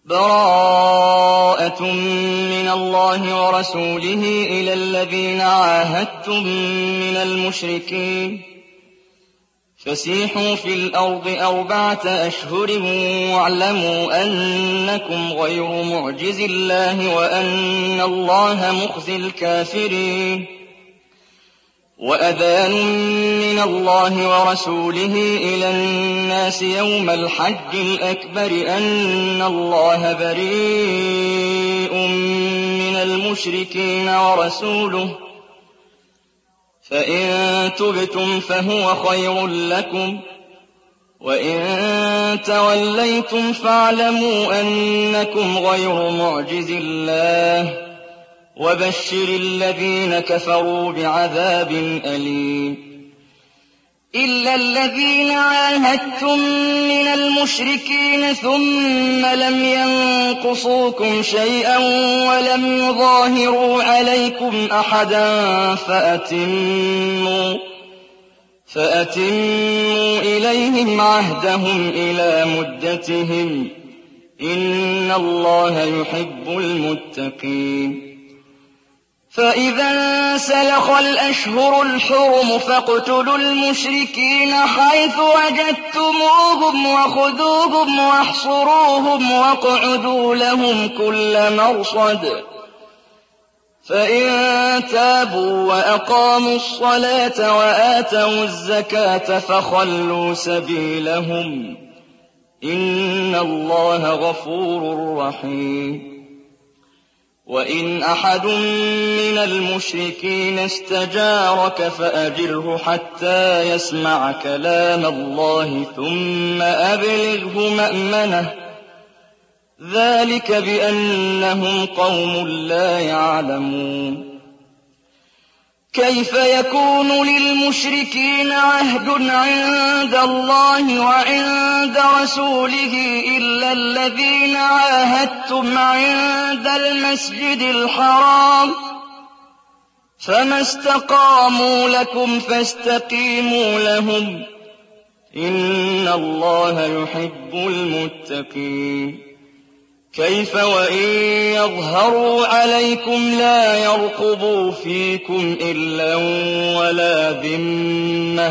بَرَاءَةٌ مِّنَ اللَّهِ وَرَسُولِهِ إِلَى الَّذِينَ عَاهَدتُّم مِّنَ الْمُشْرِكِينَ فَسِيحُوا فِي الْأَرْضِ 4 أشهر وَاعْلَمُوا أَنَّكُمْ غَيْرُ مُعْجِزِي اللَّهِ وَأَنَّ اللَّهَ مُخْزِي الْكَافِرِينَ وَأَذَانٌ مِّنَ اللَّهِ وَرَسُولِهِ إِلَى النَّاسِ يَوْمَ الْحَجِّ الْأَكْبَرِ أَنَّ اللَّهَ بَرِيءٌ مِّنَ الْمُشْرِكِينَ وَرَسُولُهُ فَإِن تُبْتُمْ فَهُوَ خَيْرٌ لَّكُمْ وَإِن تَوَلَّيْتُمْ فَاعْلَمُوا أَنَّكُمْ غَيْرُ مُعْجِزِي اللَّهِ وَبَشِّرِ الَّذِينَ كَفَرُوا بِعَذَابٍ أَلِيمٍ إِلَّا الَّذِينَ عَاهَدتُّم مِّنَ الْمُشْرِكِينَ ثُمَّ لَمْ يَنقُصُوكُمْ شَيْئًا وَلَمْ يُظَاهِرُوا عَلَيْكُمْ أَحَدًا فَأَتِمُّوا إِلَيْهِمْ عَهْدَهُمْ إِلَىٰ مُدَّتِهِمْ ۚ إِنَّ اللَّهَ يُحِبُّ الْمُتَّقِينَ فَإِذَا انسَلَخَ الْأَشْهُرُ الْحُرُمُ فَاقْتُلُوا الْمُشْرِكِينَ حَيْثُ وَجَدتُّمُوهُمْ وَخُذُوهُمْ وَاحْصُرُوهُمْ وَاقْعُدُوا لَهُمْ كُلَّ مَرْصَدٍ فَإِن تَابُوا وَأَقَامُوا الصَّلَاةَ وَآتَوُا الزَّكَاةَ فَخَلُّوا سَبِيلَهُمْ ۚ إِنَّ اللَّهَ غَفُورٌ رَّحِيمٌ وَإِنْ أَحَدٌ مِّنَ الْمُشْرِكِينَ اسْتَجَارَكَ فَأَجِرْهُ حَتَّىٰ يَسْمَعَ كَلَامَ اللَّهِ ثُمَّ أَبْلِغْهُ مَأْمَنَهُ ۚ ذَٰلِكَ بِأَنَّهُمْ قَوْمٌ لَّا يَعْلَمُونَ كَيْفَ يَكُونُ لِلْمُشْرِكِينَ عَهْدٌ عِندَ اللَّهِ وَعِندَ رَسُولِهِ إِلَّا الَّذِينَ عَاهَدتُّمْ عِندَ الْمَسْجِدِ الْحَرَامِ ۖ فَمَا اسْتَقَامُوا لَكُمْ فَاسْتَقِيمُوا لَهُمْ ۚ إِنَّ اللَّهَ يُحِبُّ الْمُتَّقِينَ كَيْفَ وَإِن يَظْهَرُوا عَلَيْكُمْ لَا يَرْقُبُوا فِيكُمْ إِلًّا وَلَا ذِمَّةً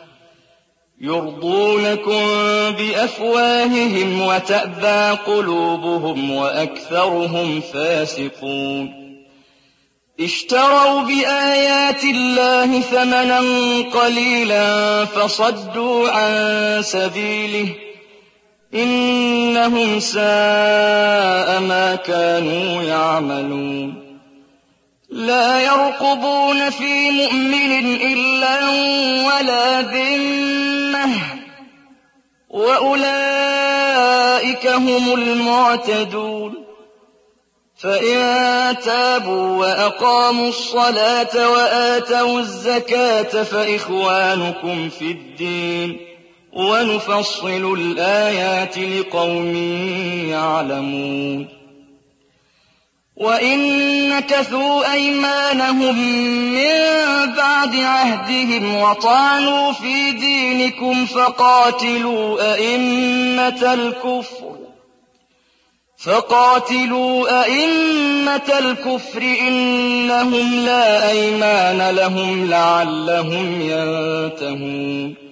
يُرْضُونَكُم بِأَفْوَاهِهِمْ وَتَأْبَىٰ قُلُوبُهُمْ وَأَكْثَرُهُمْ فَاسِقُونَ اشْتَرَوْا بِآيَاتِ اللَّهِ ثَمَنًا قَلِيلًا فَصَدُّوا عَن سَبِيلِهِ ۚ إِنَّهُمْ سَاءَ مَا كَانُوا يَعْمَلُونَ لَا يَرْقُبُونَ فِي مُؤْمِنٍ إِلًّا وَلَا ذِمَّةً ۚ وَأُولَٰئِكَ هُمُ الْمُعْتَدُونَ فَإِن تَابُوا وَأَقَامُوا الصَّلَاةَ وَآتَوُا الزَّكَاةَ فَإِخْوَانُكُمْ فِي الدِّينِ ۗ وَنُفَصِّلُ الْآيَاتِ لِقَوْمٍ يَعْلَمُونَ وَإِن نَّكَثُوا أَيْمَانَهُم مِّن بَعْدِ عَهْدِهِمْ وَطَعَنُوا فِي دِينِكُمْ فَقَاتِلُوا أَئِمَّةَ الْكُفْرِ إِنَّهُمْ لَا أَيْمَانَ لَهُمْ لَعَلَّهُمْ يَنتَهُونَ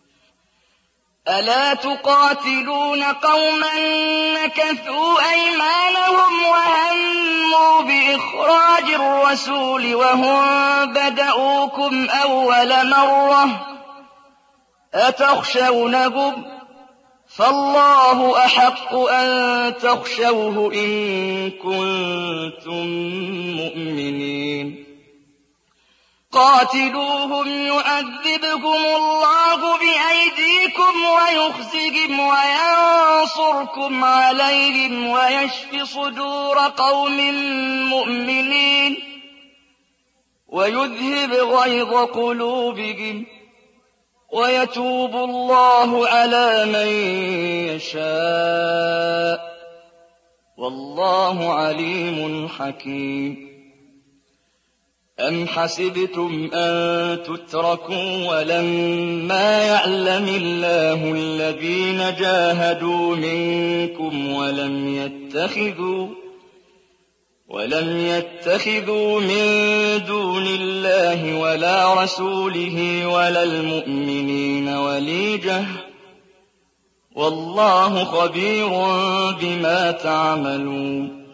أَلَا تُقَاتِلُونَ قَوْمًا نَّكَثُوا أَيْمَانَهُمْ وَهَمُّوا بِإِخْرَاجِ الرَّسُولِ وَهُم بَدَءُوكُمْ أَوَّلَ مَرَّةٍ ۚ أَتَخْشَوْنَهُمْ ۚ فَاللَّهُ أَحَقُّ أَن تَخْشَوْهُ إِن كُنتُم مُّؤْمِنِينَ قَاتِلُوهُمْ يُعَذِّبْهُمُ اللَّهُ بِأَيْدِيكُمْ وَيُخْزِهِمْ وَيَنصُرْكُمْ عَلَيْهِمْ وَيَشْفِ صُدُورَ قَوْمٍ مُّؤْمِنِينَ وَيُذْهِبْ غَيْظَ قُلُوبِهِمْ وَيَتُوبُ اللَّهُ عَلَىٰ مَن يَشَاءُ ۗ وَاللَّهُ عَلِيمٌ حَكِيمٌ أَمْ حَسِبْتُمْ أَن تُتْرَكُوا وَلَمَّا يَعْلَمِ اللَّهُ الَّذِينَ جَاهَدُوا مِنكُمْ وَلَمْ يَتَّخِذُوا مِن دُونِ اللَّهِ وَلَا رَسُولِهِ وَلَا الْمُؤْمِنِينَ وَلِيجَةً ۚ وَاللَّهُ خَبِيرٌ بِمَا تَعْمَلُونَ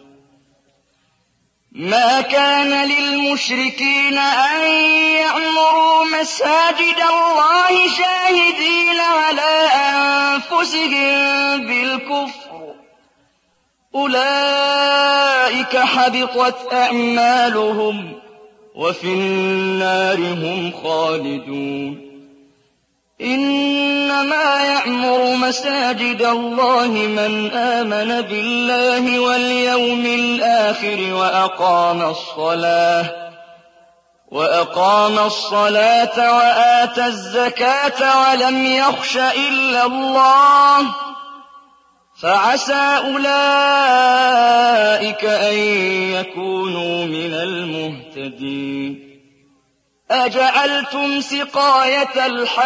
ما كان للمشركين أن يعمروا مساجد الله شاهدين على أنفسهم بالكفر، أولئك حبطت أعمالهم وفي النار هم خالدون. إنما يعمر مساجد الله من آمن بالله واليوم الآخر وأقام الصلاة وآتى الزكاة ولم يخش إلا الله، فعسى أولئك أن يكونوا من المهتدين. أجعلتم سقاية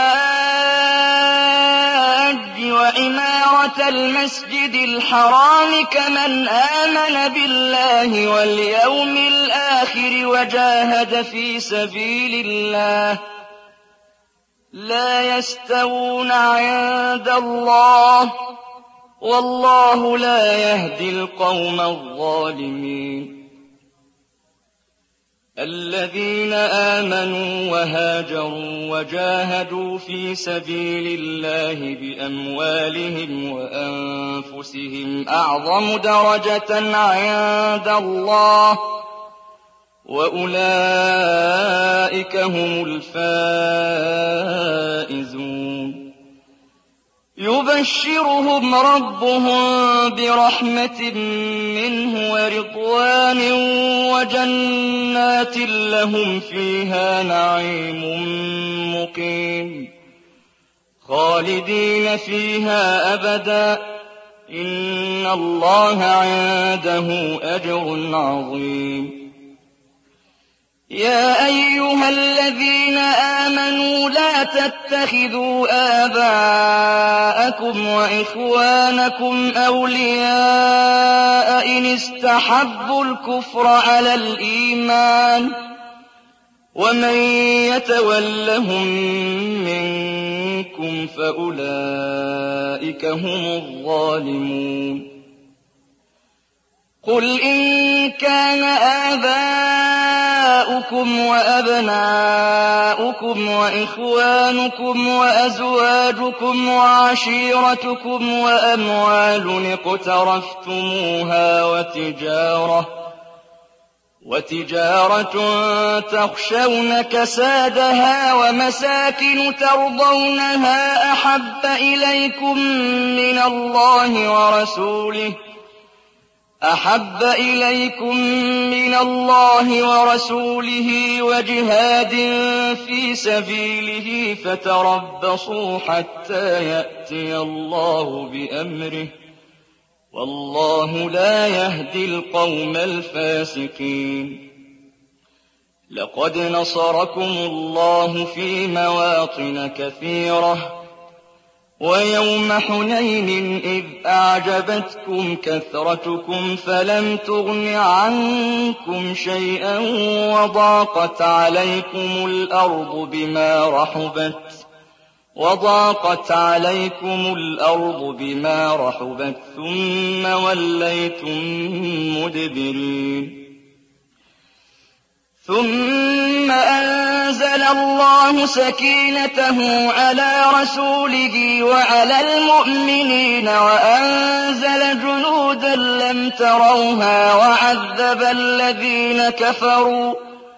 الحاج وعمارة المسجد الحرام كمن آمن بالله واليوم الآخر وجاهد في سبيل الله لا يستوون عند الله، والله لا يهدي القوم الظالمين. الذين آمنوا وهاجروا وجاهدوا في سبيل الله بأموالهم وأنفسهم أعظم درجة عند الله، وأولئك هم الفائزون. يبشرهم ربهم برحمة منه ورضوان وجنات لهم فيها نعيم مقيم خالدين فيها أبدا، إن الله عنده أجر عظيم. يا أيها الذين آمنوا لا تتخذوا آباءكم وإخوانكم أولياء إن استحبوا الكفر على الإيمان، ومن يتولهم منكم فأولئك هم الظالمون. قل إن كان آباؤكم وأبناؤكم وإخوانكم وأزواجكم وعشيرتكم وأموال اقترفتموها وتجارة تخشون كسادها ومساكن ترضونها أحب إليكم من الله ورسوله وجهاد في سبيله فتربصوا حتى يأتي الله بأمره، والله لا يهدي القوم الفاسقين. لقد نصركم الله في مواطن كثيرة ويوم حنين إذ أعجبتكم كثرتكم فلم تغن عنكم شيئا وضاقت عليكم الأرض بما رحبت ثم وليتم مدبرين. ثم أنزل الله سكينته على رسوله وعلى المؤمنين وأنزل جنودا لم تروها وعذب الذين كفروا،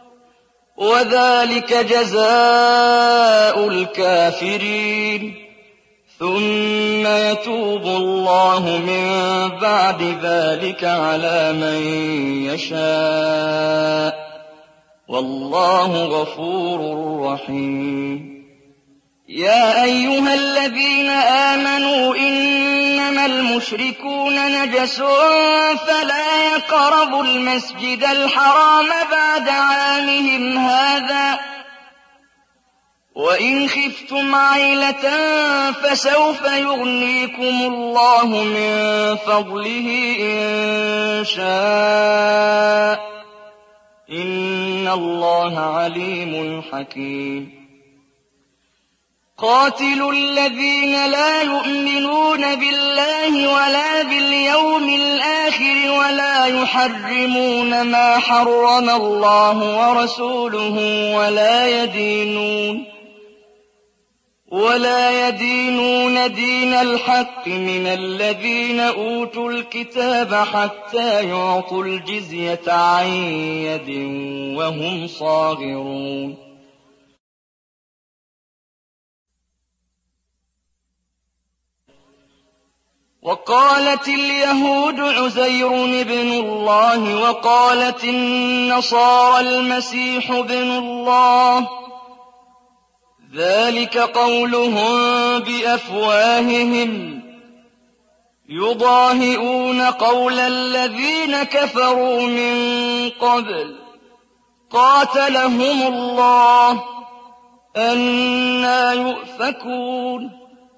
وذلك جزاء الكافرين. ثم يتوب الله من بعد ذلك على من يشاء، والله غفور رحيم. يا أيها الذين آمنوا إنما المشركون المشركون نجس فلا يقربوا المسجد الحرام بعد عامهم هذا وإن خفتم عيلة فسوف يغنيكم الله من فضله إن شاء إن الله عليم حكيم قاتلوا الذين لا يؤمنون بالله ولا باليوم الآخر ولا يحرمون ما حرم الله ورسوله ولا يدينون دين الحق من الذين أوتوا الكتاب حتى يعطوا الجزية عن يد وهم صاغرون وقالت اليهود عزير ابن الله وقالت النصارى المسيح ابن الله ذلك قولهم بأفواههم يضاهئون قول الذين كفروا من قبل قاتلهم الله أنى يؤفكون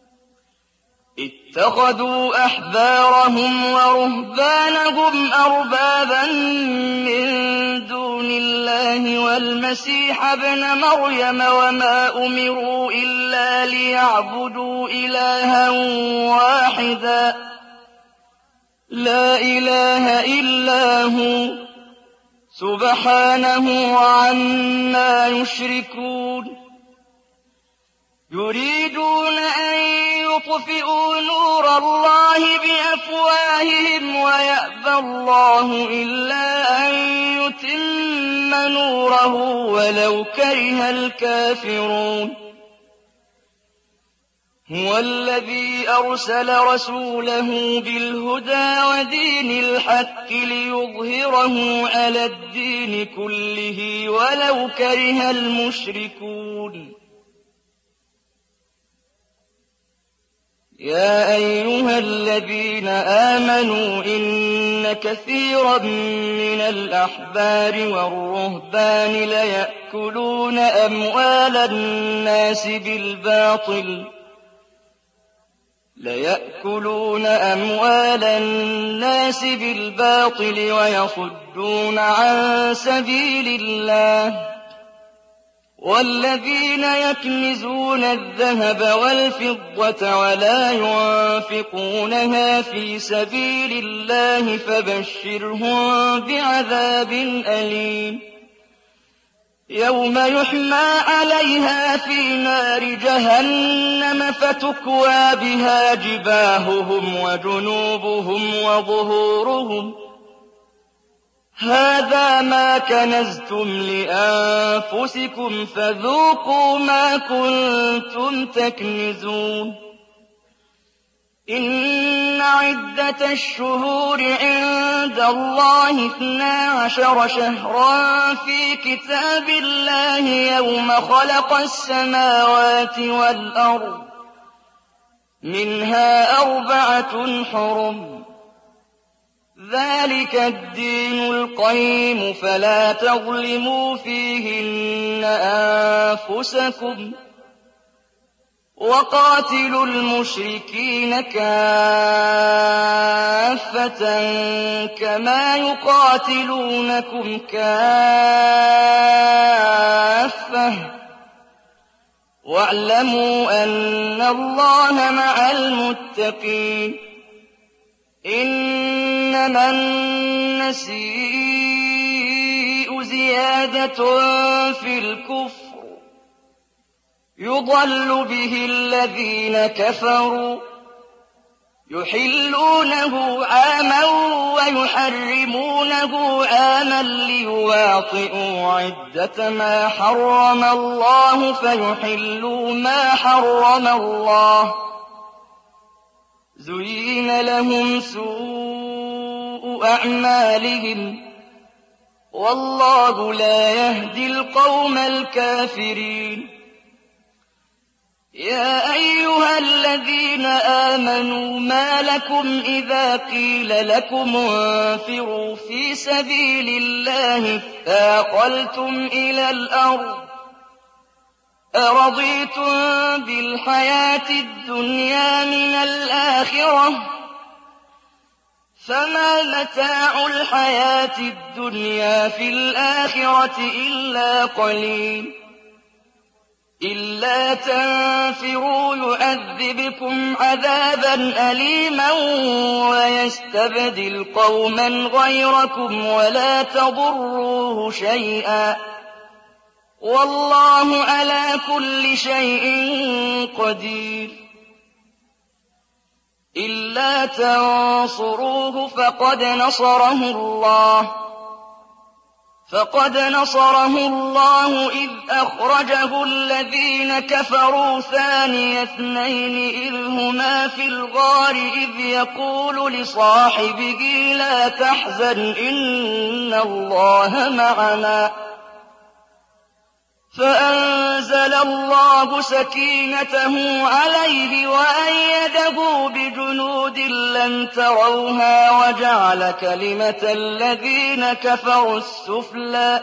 اتخذوا أحبارهم ورهبانهم أربابا من دون الله والمسيح ابن مريم وما أمروا إلا ليعبدوا إلها واحدا لا إله إلا هو سبحانه عما يشركون يريدون أن يطفئوا نور الله بأفواههم ويأبى الله إلا أن يتم نوره ولو كره الكافرون هو الذي أرسل رسوله بالهدى ودين الحق ليظهره على الدين كله ولو كره المشركون يا أيها الذين آمنوا إن كثيرا من الأحبار والرهبان ليأكلون أموال الناس بالباطل ويصدون عن سبيل الله والذين يكنزون الذهب والفضة ولا ينفقونها في سبيل الله فبشرهم بعذاب أليم يوم يحمى عليها في نار جهنم فتكوى بها جباههم وجنوبهم وظهورهم هذا ما كنزتم لأنفسكم فذوقوا ما كنتم تكنزون إن عدة الشهور عند الله 12 شهرا في كتاب الله يوم خلق السماوات والأرض منها 4 حرم ذلك الدين القيم فلا تظلموا فيهن أنفسكم وقاتلوا المشركين كافة كما يقاتلونكم كافة واعلموا أن الله مع المتقين إنما النسيء زيادة في الكفر يضل به الذين كفروا يحلونه عاما ويحرمونه عاما ليواطئوا عدة ما حرم الله فيحلوا ما حرم الله زين لهم سوء أعمالهم والله لا يهدي القوم الكافرين يا أيها الذين آمنوا ما لكم إذا قيل لكم انفروا في سبيل الله اثاقلتم إلى الأرض أرضيتم بالحياة الدنيا من الآخرة فما متاع الحياة الدنيا في الآخرة إلا قليل إلا تنفروا يعذبكم عذابا أليما ويستبدل قوما غيركم ولا تضروه شيئا والله على كل شيء قدير إلا تنصروه فقد نصره الله إذ أخرجه الذين كفروا ثاني اثنين إذ هما في الغار إذ يقول لصاحبه لا تحزن إن الله معنا فأنزل الله سكينته عليه وأيده بجنود لم تروها وجعل كلمة الذين كفروا السفلى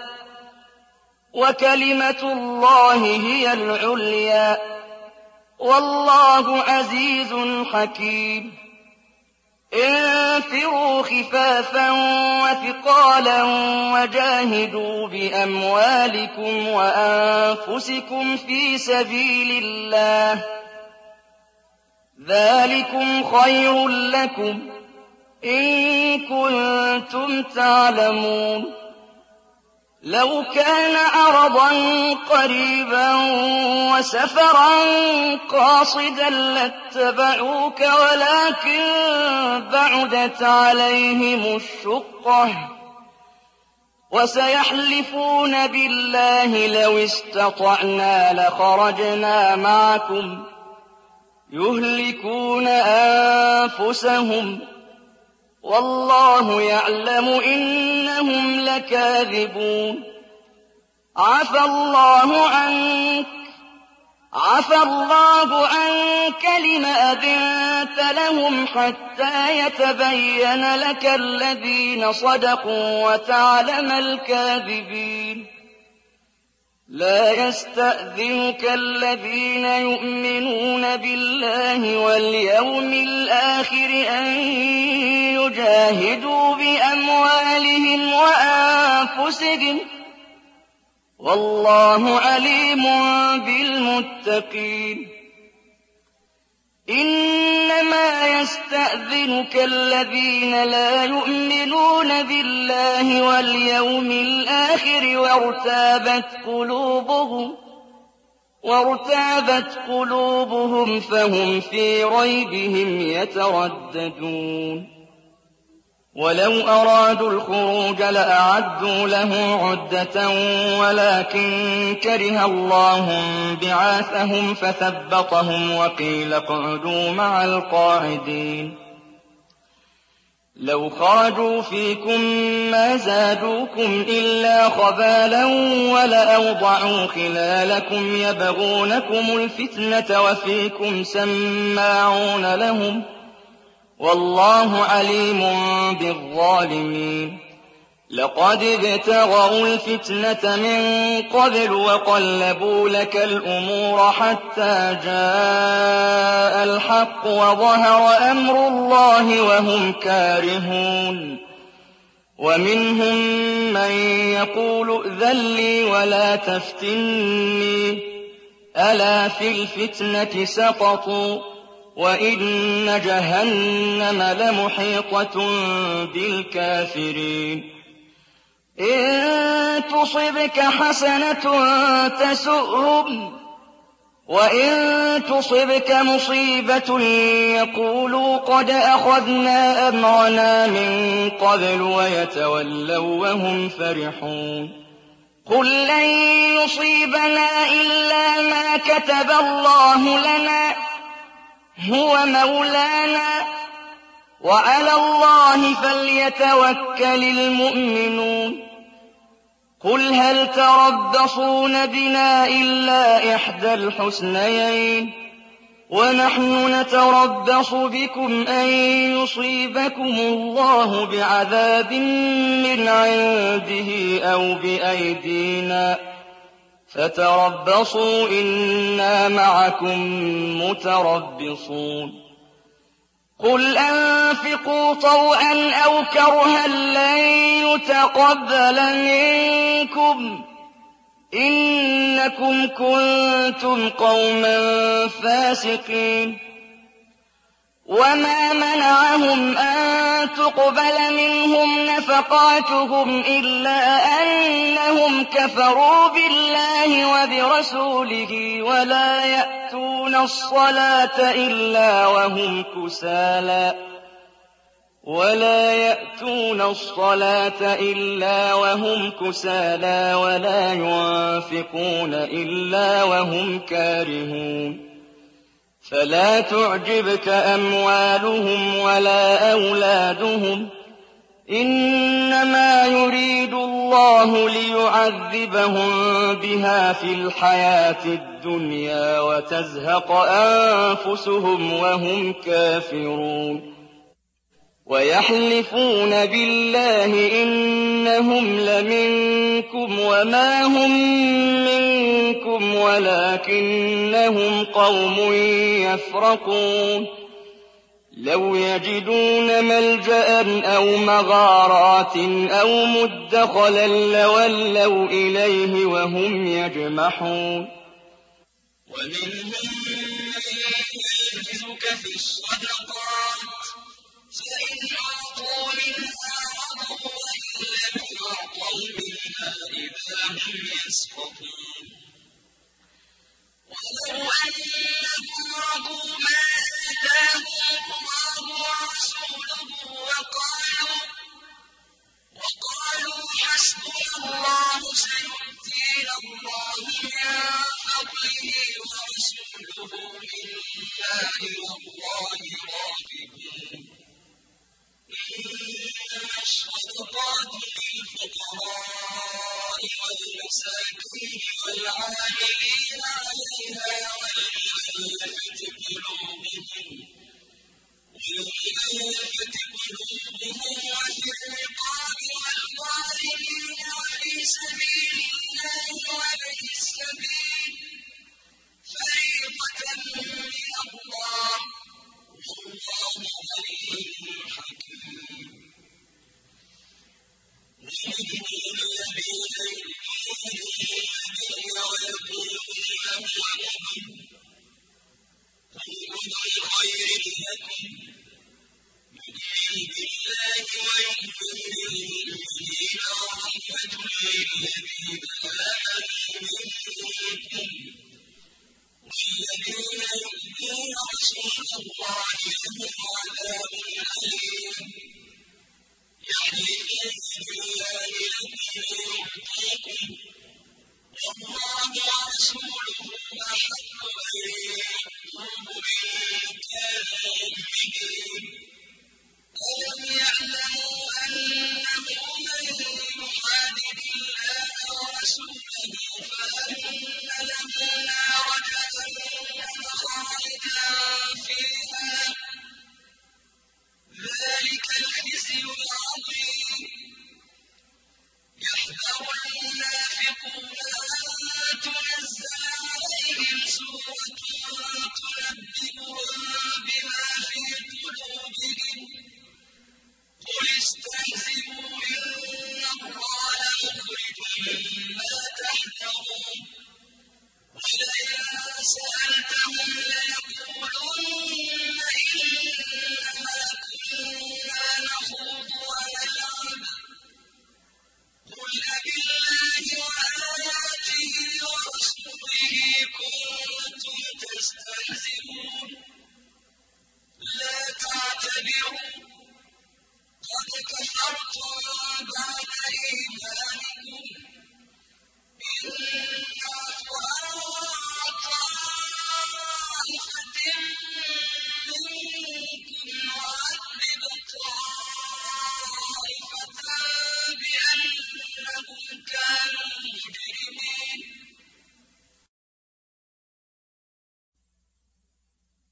وكلمة الله هي العليا والله عزيز حكيم انفروا خفافا وثقالا وجاهدوا بأموالكم وأنفسكم في سبيل الله ذلكم خير لكم إن كنتم تعلمون لو كان عرضا قريبا وسفرا قاصدا لاتبعوك ولكن بعدت عليهم الشقة وسيحلفون بالله لو استطعنا لخرجنا معكم يهلكون أنفسهم والله يعلم إنهم لكاذبون عفى الله عنك لم أذنت لهم حتى يتبين لك الذين صدقوا وتعلم الكاذبين لا يستأذنك الذين يؤمنون بالله واليوم الآخر أن يجاهدوا بأموالهم وأنفسهم والله عليم بالمتقين إنما يستأذنك الذين لا يؤمنون بالله واليوم الآخر وارتابت قلوبهم فهم في ريبهم يترددون ولو أرادوا الخروج لأعدوا له عدة ولكن كره الله بعاثهم فثبطهم وقيل اقعدوا مع القاعدين لو خرجوا فيكم ما زادوكم إلا خبالا ولأوضعوا خلالكم يبغونكم الفتنة وفيكم سماعون لهم والله عليم بالظالمين لقد ابتغوا الفتنة من قبل وقلبوا لك الأمور حتى جاء الحق وظهر أمر الله وهم كارهون ومنهم من يقول ائذن لي ولا تفتني ألا في الفتنة سقطوا وإن جهنم لمحيطة بالكافرين إن تصبك حسنة تسؤهم وإن تصبك مصيبة يقولوا قد أخذنا أمرنا من قبل ويتولوا وهم فرحون قل لن يصيبنا إلا ما كتب الله لنا هو مولانا وعلى الله فليتوكل المؤمنون قل هل تربصون بنا إلا إحدى الحسنيين ونحن نتربص بكم أن يصيبكم الله بعذاب من عنده أو بأيدينا فتربصوا إنا معكم متربصون قل أنفقوا طوعا أو كرها لن يتقبل منكم إنكم كنتم قوما فاسقين وما منعهم أن تقبل منهم نفقاتهم إلا أنهم كفروا بالله وبرسوله ولا يأتون الصلاة إلا وهم كسالى ولا ينفقون إلا وهم كارهون فلا تعجبك أموالهم ولا أولادهم إنما يريد الله ليعذبهم بها في الحياة الدنيا وتزهق أنفسهم وهم كافرون ويحلفون بالله إنهم لمنكم وما هم منكم ولكنهم قوم يفرقون لو يجدون ملجأ أو مغارات أو مدخلا لولوا إليه وهم يجمحون ومنهم من يلمزك في الصدقات فإن أعطوا منها رضوا وإن لم يعطوا منها إذا هم يسخطون ولو أنهم رضوا ما آتاهم الله ورسوله وقالوا حسبنا الله سيؤتينا الله من فضله ورسوله منا إلى الله راغبون إنما الصدقات للفقراء والمساكين والعاملين عليها والمؤلفة قلوبهم وفي الرقاب والغارمين وفي سبيل الله وابن السبيل فريضة من الله والله عليم حكيم ومنهم الذين يؤمنون ويقولون هو خير لكم يؤمن بالله ويؤمن للمؤمنين ورحمة للذين آمنوا منكم والذين يؤذون رسول الله لهم عذاب أليم يحلفون بالله لكم ليرضوكم والله ورسوله أحق أن يرضوه إن كانوا مؤمنين ألم يعلموا أنه من يحادد الله ورسوله فأن له نار جهنم خالدا فيها ذلك الخزي العظيم يحذر المنافقون أن تنزل عليهم سورة تنبئهم بما في قلوبهم قل استهزئوا إن الله مخرج ما تحذرون ولئن سألتهم ليقولن إنما كنا نخوض ونلعب قل أبالله وآياته ورسوله كنتم تستهزئون لا تعتذروا قد كفرتم بعد إيمانكم إن نعف عن طائفة منكم نعذب طائفة بأنهم كانوا مجرمين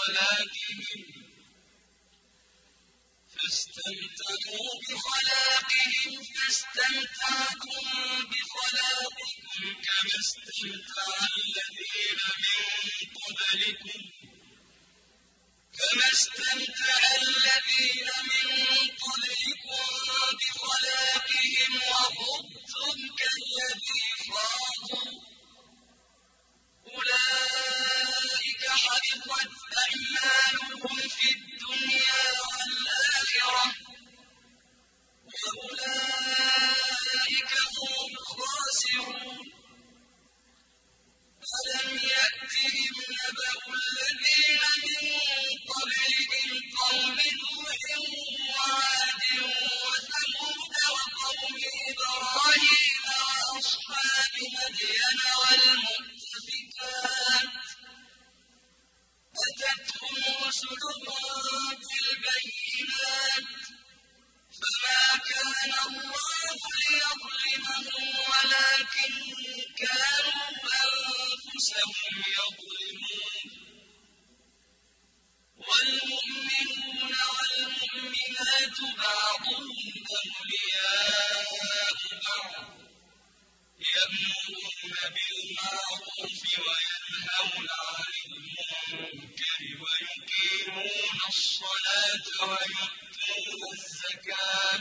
بخلاقهم فاستمتعوا بخلاقهم فاستمتعتم بخلاقكم كما استمتع الذين من قبلكم بخلاقهم وخضتم كالذي خاضوا أولئك حبطت أعمالهم في الدنيا والآخرة وأولئك هم الخاسرون ألم يأتهم نبأ الذين من قبلهم قوم نوح وعاد وثمود وقوم إبراهيم وأصحاب مدين والمؤتفكات أتتهم رسلهم بالبينات فما كان الله ليظلمهم ولكن كانوا أنفسهم يظلمون والمؤمنون والمؤمنات بعضهم أولياء بعض يأمرون بالمعروف وينهون عن المنكر ويقيمون الصلاة ويؤتون الزكاة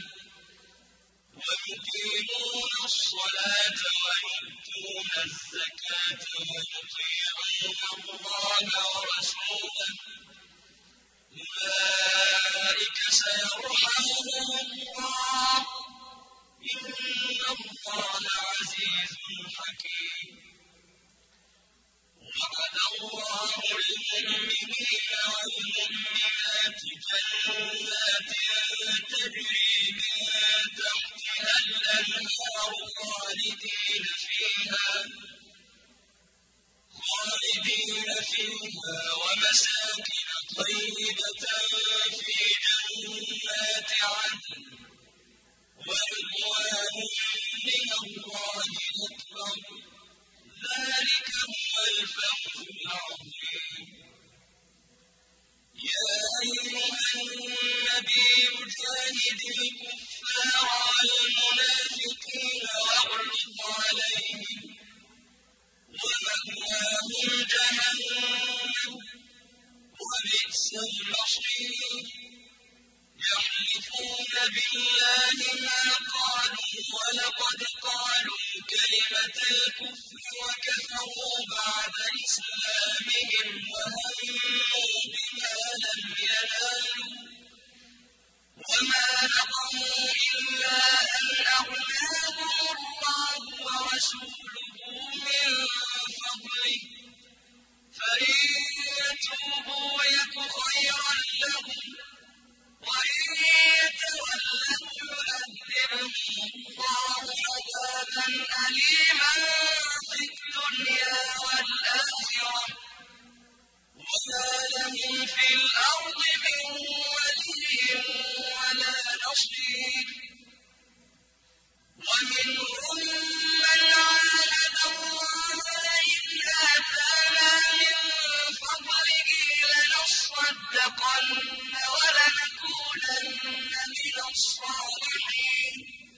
ويطيعون الله ورسوله أولئك سيرحمهم الله إن الله عزيز حكيم وعد الله المؤمنين والمؤمنات جنات تجري من تحتها الأنهار خالدين فيها ومساكن طيبة في جنات عدن ورضوان من الله أكبر ذلك هو الفوز العظيم يا أيها النبي جاهد الكفار والمنافقين واغلظ عليهم ومأواهم جهنم وبئس المصير يحلفون بالله ما قالوا ولقد قالوا كلمة الكفر وكفروا بعد إسلامهم وهموا بما لم ينالوا وما نقموا إلا أن أغناهم الله ورسوله من فضله فإن يتوبوا يك خيرا لهم وإن يتولوا يعذبهم الله عذابا أليما في الدنيا والآخرة وما لهم في الأرض من ولي ولا نصير ومنهم من عاهد الله لئن آتانا من فضله لنصدقن ولنكونن من الصالحين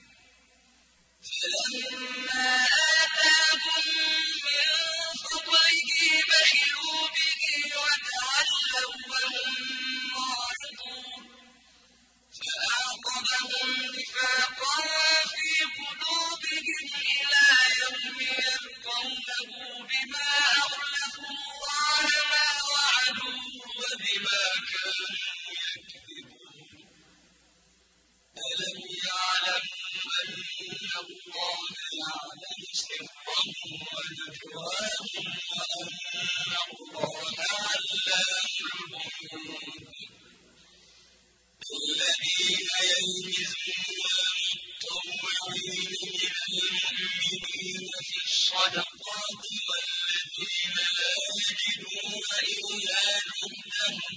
فلما آتاهم من فضله بخلوا به وتولوا وهم معرضون فأعقبهم نفاقا في قلوبهم إلى يوم يلقونه بما أخلفوا الله ما وعدوه وبما كانوا يكذبون ألم يعلموا أن الله يعلم سرهم ونجواهم وأن الله علام الغيوب الذين يلمزون المطوعين من المؤمنين في الصدقات والذين لا يجدون إلا جهدهم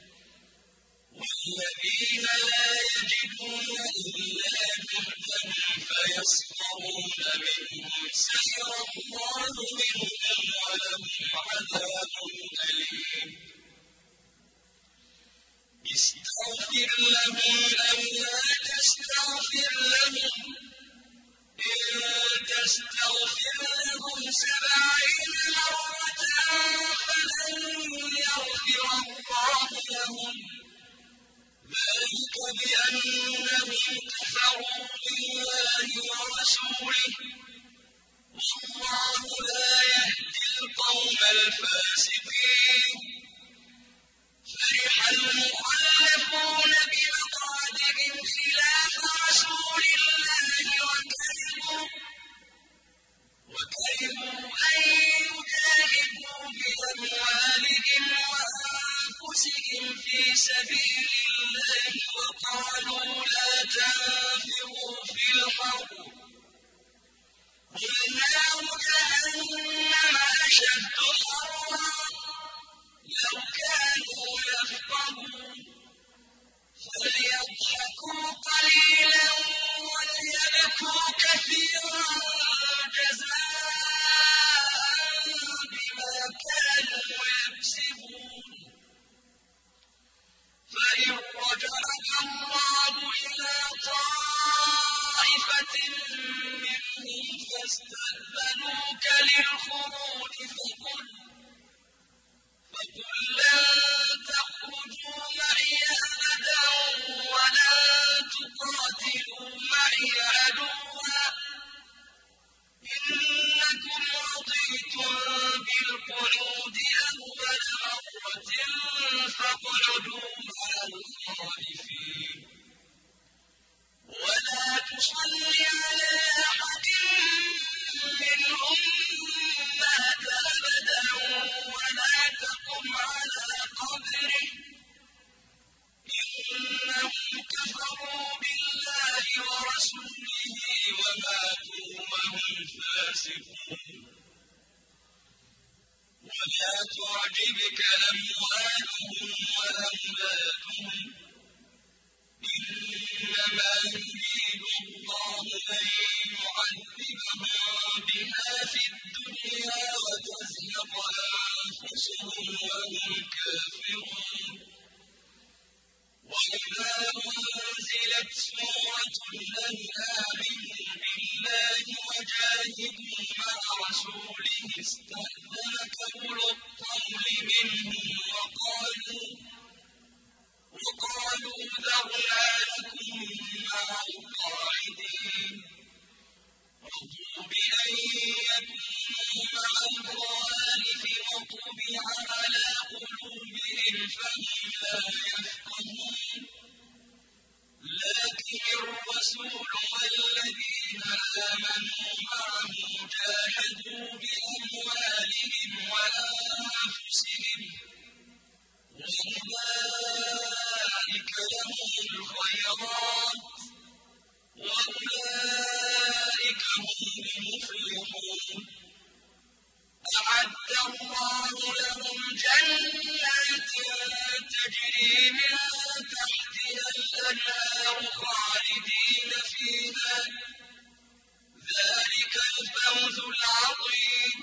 فيسخرون منهم سخر الله منهم ولهم عذاب أليم لهم أو لا تستغفر لهم إن تستغفر لهم 70 مرة فلن يغفر الله لهم ذلك بأنهم كفروا بالله ورسوله والله لا يهدي القوم الفاسقين فرح المخلفون بمقعدهم خلاف رسول الله وكرهوا أن يجاهدوا بأموالهم وأنفسهم في سبيل الله وقالوا لا تنفروا في الحرب قل نار جهنم أشد حرا لو كانوا يفقهون فليضحكوا قليلا وليبكوا كثيرا جزاء بما كانوا يكسبون فإن رجعك الله إلى طائفة منهم فاستأذنوك للخروج فقل لن تخرجوا معي أبدا ولن تقاتلوا معي عدوا إنكم رضيتم بالقعود أول مرة فاقعدوا مع الخالفين ولا تصل على أحد منهم مات أبدا ولا تقم على قبره إنهم كفروا بالله ورسوله وماتوا وهم فاسقون ولا تعجبك أموالهم وأولادهم إنما يريد الله أن يعذبهم بها في الدنيا وتزهق أنفسهم وهم كافرون وإذا أنزلت سورة أن آمنوا بالله وجاهدوا مع رسوله استأذنك أولو الطول منهم وقالوا ذرنا لكم مع القاعدين رضوا بأن يكونوا مع الخوالف وطبع على قلوبهم فهم لا يفقهون لكن الرسول والذين آمنوا معه جاهدوا بأموالهم وأنفسهم وأولئك لهم الخيرات وأولئك هم المفلحون أعد الله لهم جنات تجري من تحتها الأنهار خالدين فيها ذلك الفوز العظيم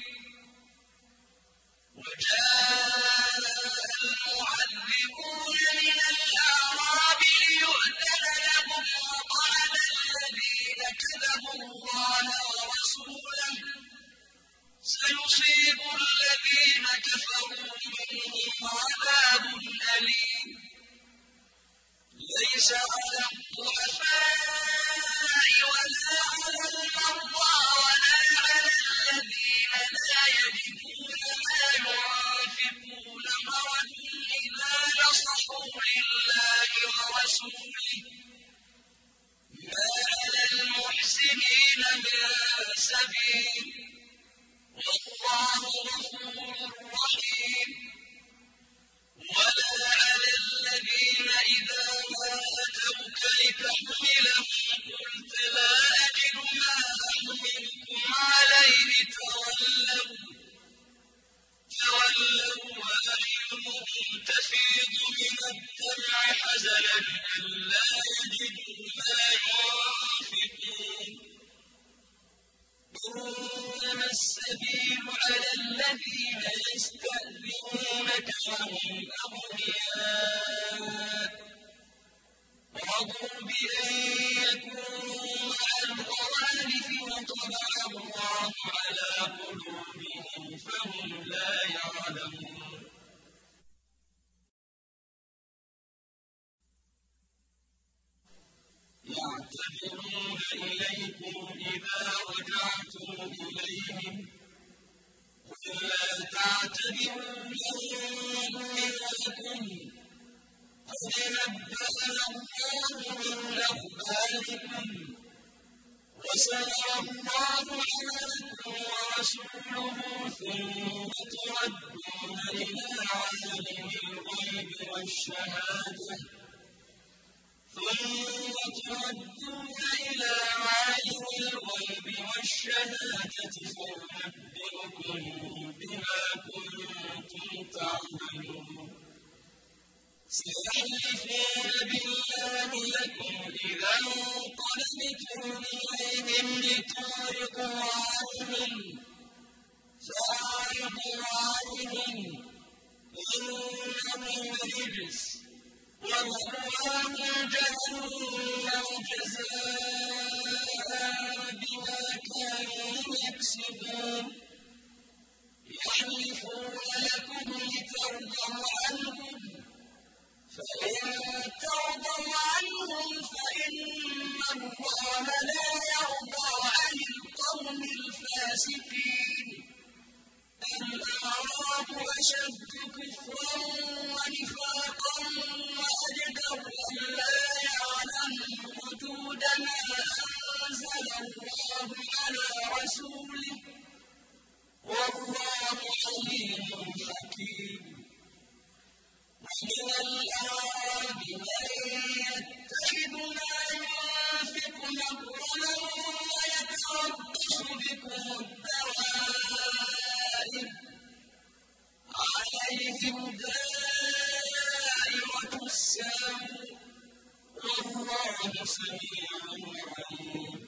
وجاء المعذبون من الأعراب ليؤذن لهم وقال الذين كذبوا الله ورسوله سيصيب الذين كفروا منهم عذاب أليم ليس على الضعفاء ولا على المرضى ولا على الذين لا يجدون ما ينفقون حرج إذا نصحوا لله ورسوله ما على المحسنين من سبيل والله غفور رحيم ولا على الذين إذا ما أتوك لتحملهم قلت لا أجد ما أحملكم عليه تولوا وأعينهم تفيض من الدمع حزنا ألا يجدوا ما ينفقون إنما السبيل على الذين يستأذنونك وهم أغنياء يعتذرون إليكم إذا رجعتم إليهم قل لا تعتذروا لن نؤمن لكم قد نبأنا الله من أخباركم وسيرى الله عملكم ورسوله ثم تردون إلى عالم الغيب والشهادة فينبئكم بما كنتم تعملون سيحلفون بالله لكم إذا انقلبتم إليهم لتعرضوا عنهم فأعرضوا عنهم إنهم رجس ومأواهم جهنم جزاء بما كانوا يكسبون يحلفون لكم لترضوا عنهم فإن ترضوا عنهم فإن الله لا يرضى عن القوم الفاسقين الأعراب أشد كفرا ونفاقا وأجدر ألا يعلموا حدود ما أنزل الله على رسوله والله عليم حكيم ومن الأعراب من يتخذ ما ينفق مغرما ويتربص بكم الدوائر عليهم دائرة السوء والله سميع عليم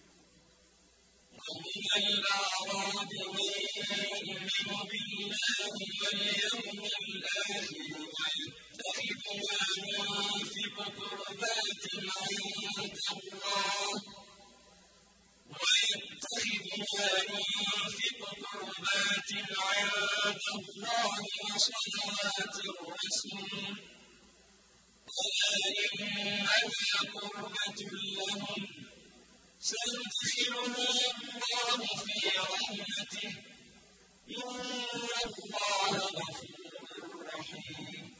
ومن الأعراب من يؤمن بالله واليوم الآخر ويتخذ ما ينفق قربات عند الله وصلوات الرسول ألا إنها قربة لهم سيدخلهم الله في رحمته إن الله غفور رحيم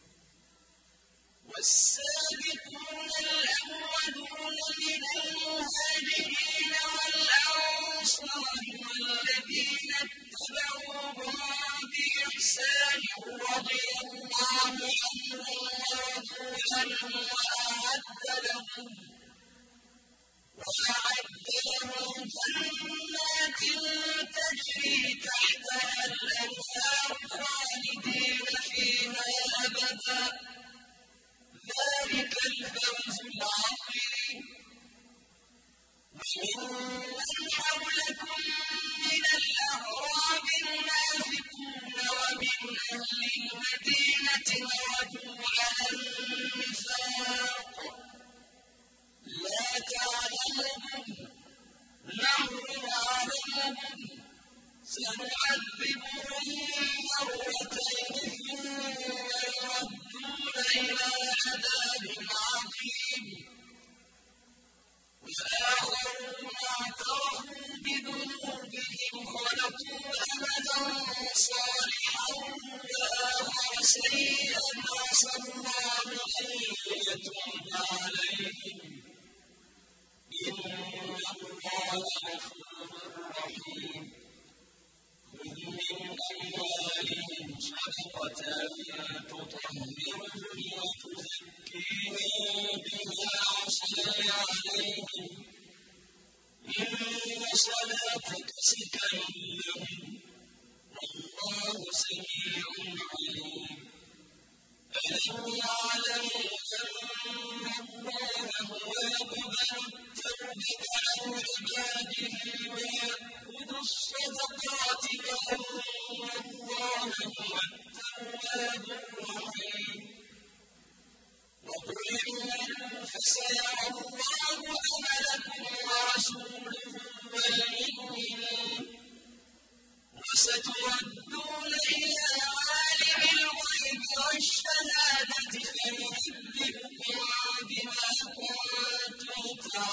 والسابقون الأولون من المهاجرين والأنصار والذين اتبعوهم بإحسان رضي الله عنهم ورضوا عنه وأعد لهم جنات تجري تحتها الأنهار خالدين فيها أبدا ذلك الفوز العظيم وممن حولكم من الأعراب منافقون ومن أهل المدينة مردوا على النفاق لا تعلمهم نحن نعلمهم سنعذبهم مرتين ثم يردون إلى عذاب عظيم وآخرون اعترفوا بذنوبهم خلقوا عملا صالحا وآخر سيئا عسى الله أن يتوب عليهم إن الله غفور رحيم خذ من أموالهم صدقة تطهرهم وتزكيهم بها وصل عليهم إن صلاتك سكن لهم والله سميع عليم ألم يعلموا أن الله هو يقبل التوبة عن عباده ويأخذ الصدقات وأن الله هو التواب الرحيم وقل اعملوا فسيرى الله عملكم ورسوله والمؤمنون وستردون إلى عالم الغيب والشهادة فينبئكم بما كنتم تعملون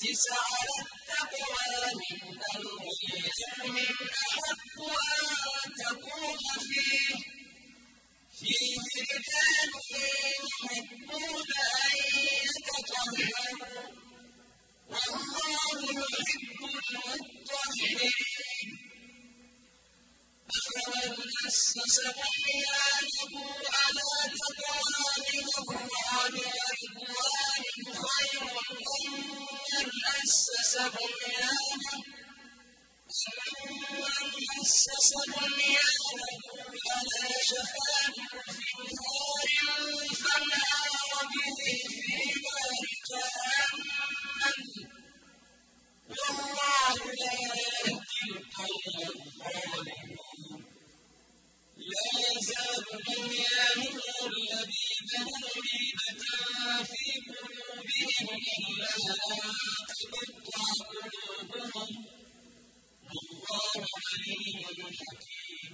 أسس على التقوى من أول يوم أحق أن تقوم فيه رجال يحبون أن يتطهروا والله يحب المطهرين أفمن أسس بنيانه على تقوى من الله ورضوان خير أمن أسس بنيانه على شفا جرف نار فانهار به في نار جهنم والله لا يهدي القوم الظالمين لا يزال بنيانهم الذي بنوا ريبة في قلوبهم إلا أن تقطع قلوبهم والله عليم حكيم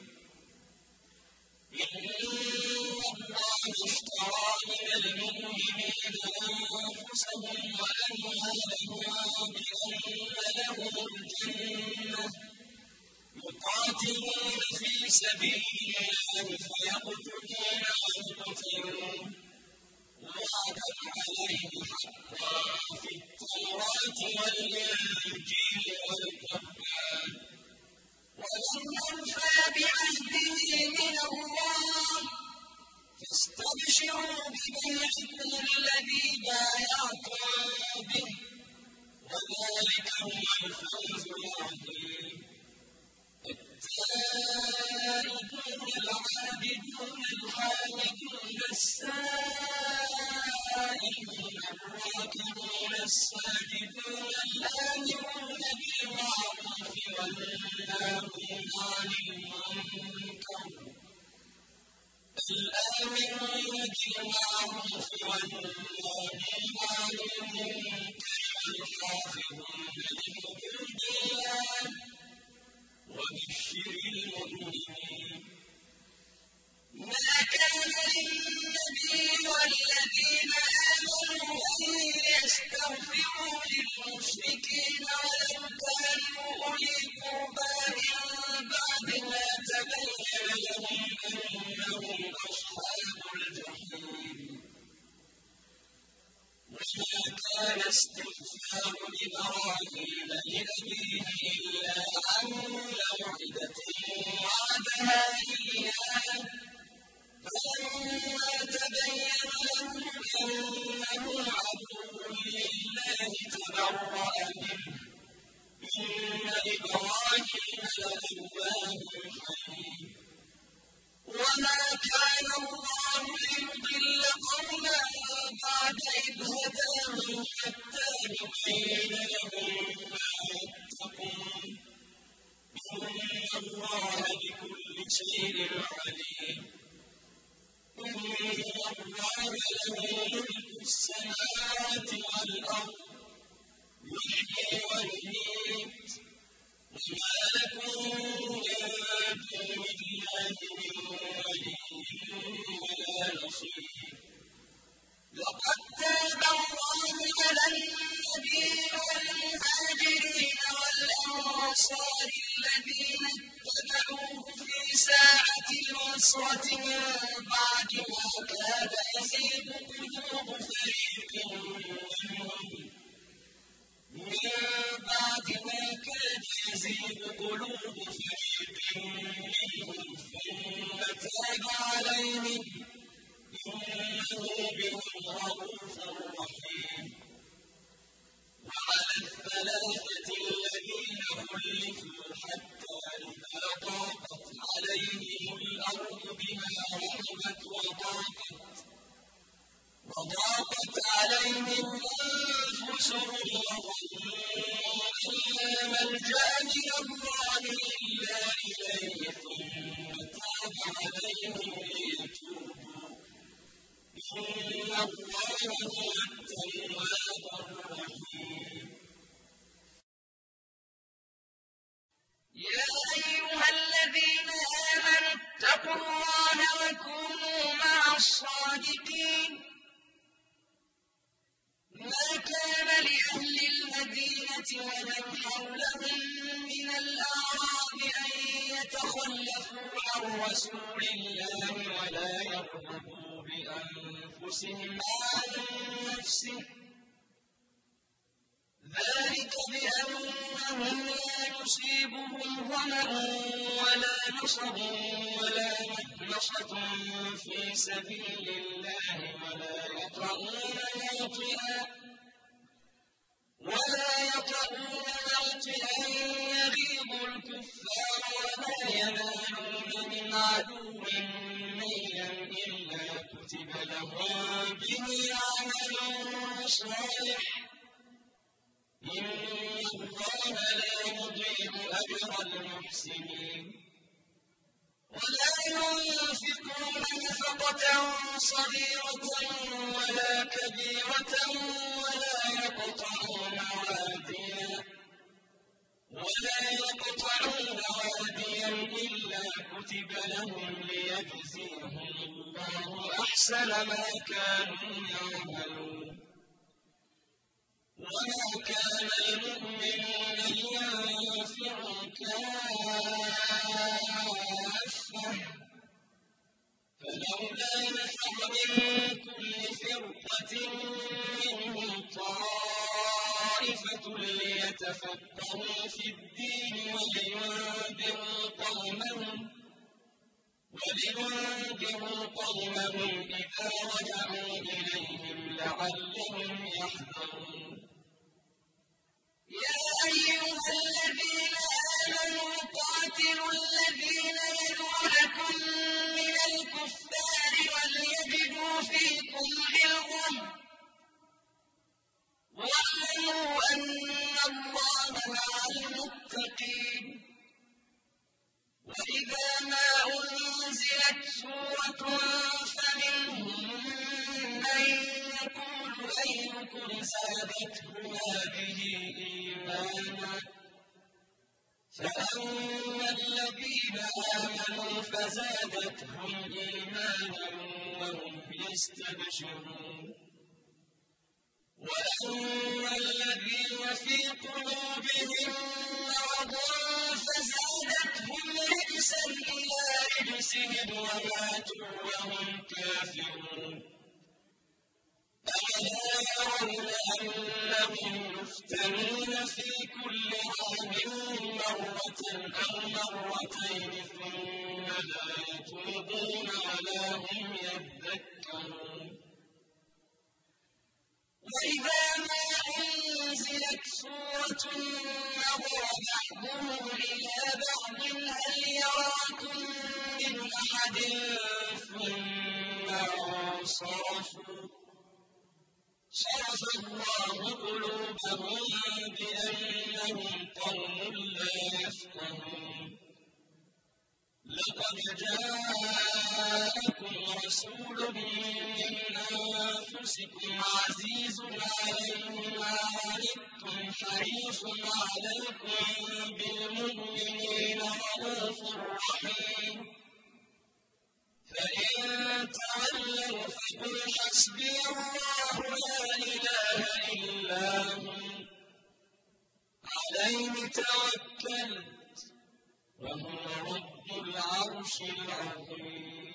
إن الله اشترى من المؤمنين أنفسهم وأموالهم بأن لهم الجنة يقاتلون في سبيل الله فيقتلون ويقتلون وعدا عليه حقا في التوراة والإنجيل والقرآن ومن أوفى بعهده من الله فاستبشروا ببيعكم الذي بايعتم به وذلك هو الفوز العظيم التائبون العابدون الحامدون السائلون الراكعون الساجدون الآمرون بالمعروف والناهون عن المنكر والحافظون لحدود الله وبشر المؤمنين ما كان للنبي والذين آمنوا أن يستغفروا للمشركين ولو كانوا أولي قربى من بعد ما تبين لهم أنهم أصحاب الجحيم وما كان استغفار إبراهيم لأبيه إلا عن موعدة وعدها إياه فلما تبين له أنه عدو لله تبرأ منه إن إبراهيم لأواه حليم وما كان الله ليضل قوما بعد إذ هداهم حتى يبين لهم ما يتقون إن الله بكل شيء عليم إن الله له ملك السماوات والأرض يحيي ويميت وما لكم من دون الله من ولي ولا نصير لقد تاب الله على النبي والمهاجرين والأنصار الذين اتبعوه في ساعة العسرة من بعد ما كاد يزيغ قلوب فريق منهم ثم تاب عليهم إنه بهم رءوف رحيم وعلى الثلاثة الذين خلفوا حتى إذا ضاقت عليهم الأرض بما رحبت وضاقت عليهم أنفسهم وظنوا أن لا ملجأ من الله إلا إليه ثم تاب عليهم ليتوبوا إن الله هو التواب الرحيم يا أيها الذين آمنوا اتقوا الله وكونوا مع الصادقين ما كان لأهل المدينة ومن حولهم من الأعراب أن يتخلفوا عن رسول الله ولا يرغبوا بأنفسهم عن نفسه ذلك بأنهم لا يصيبهم ظمأ ولا نصب ولا مخمصة في سبيل الله ولا يطؤون موطئا يغيظ الكفار ولا ينالون من عدو نيلا إلا كتب لهم به عمل صالح إن الله لا يضيع أجر المحسنين ولا ينفقون نفقة صغيرة ولا كبيرة ولا يقطعون واديا إلا كتب لهم ليجزيهم الله أحسن ما كانوا يعملون وما كان المؤمنون لينفروا كافة فلولا نفر من كل فرقة منهم طائفة ليتفقهوا في الدين ولينذروا قومهم إذا رجعوا إليهم لعلهم يحذرون يا أيها الذين آمنوا قاتلوا الذين يلونكم من الكفار وليجدوا فيكم غلظة واعلموا أن الله مع المتقين وإذا ما أنزلت سورة فمنهم من يقول أيكم زادته هذه إيمانا فأما الذين آمنوا فزادتهم إيمانا وهم يستبشرون وأما الذين في قلوبهم مرض فزادتهم رجسا إلى رجسهم وماتوا وهم كافرون أولا يرون أنهم يفتنون في كل عام مرة أو مرتين ثم لا يتوبون ولا هم يذكرون وإذا ما أنزلت سورة نظر بعضهم إلى بعض هل يراكم من أحد ثم انصرفوا صرف الله قلوبهم بأنهم قوم لا يفقهون لقد جاءكم رسول من أنفسكم عزيز عليه ما عنتم حريص عليكم بالمؤمنين رءوف رحيم فإن تولوا فقل حسبي الله لا إله إلا هو عليه توكلت وهو رب العرش العظيم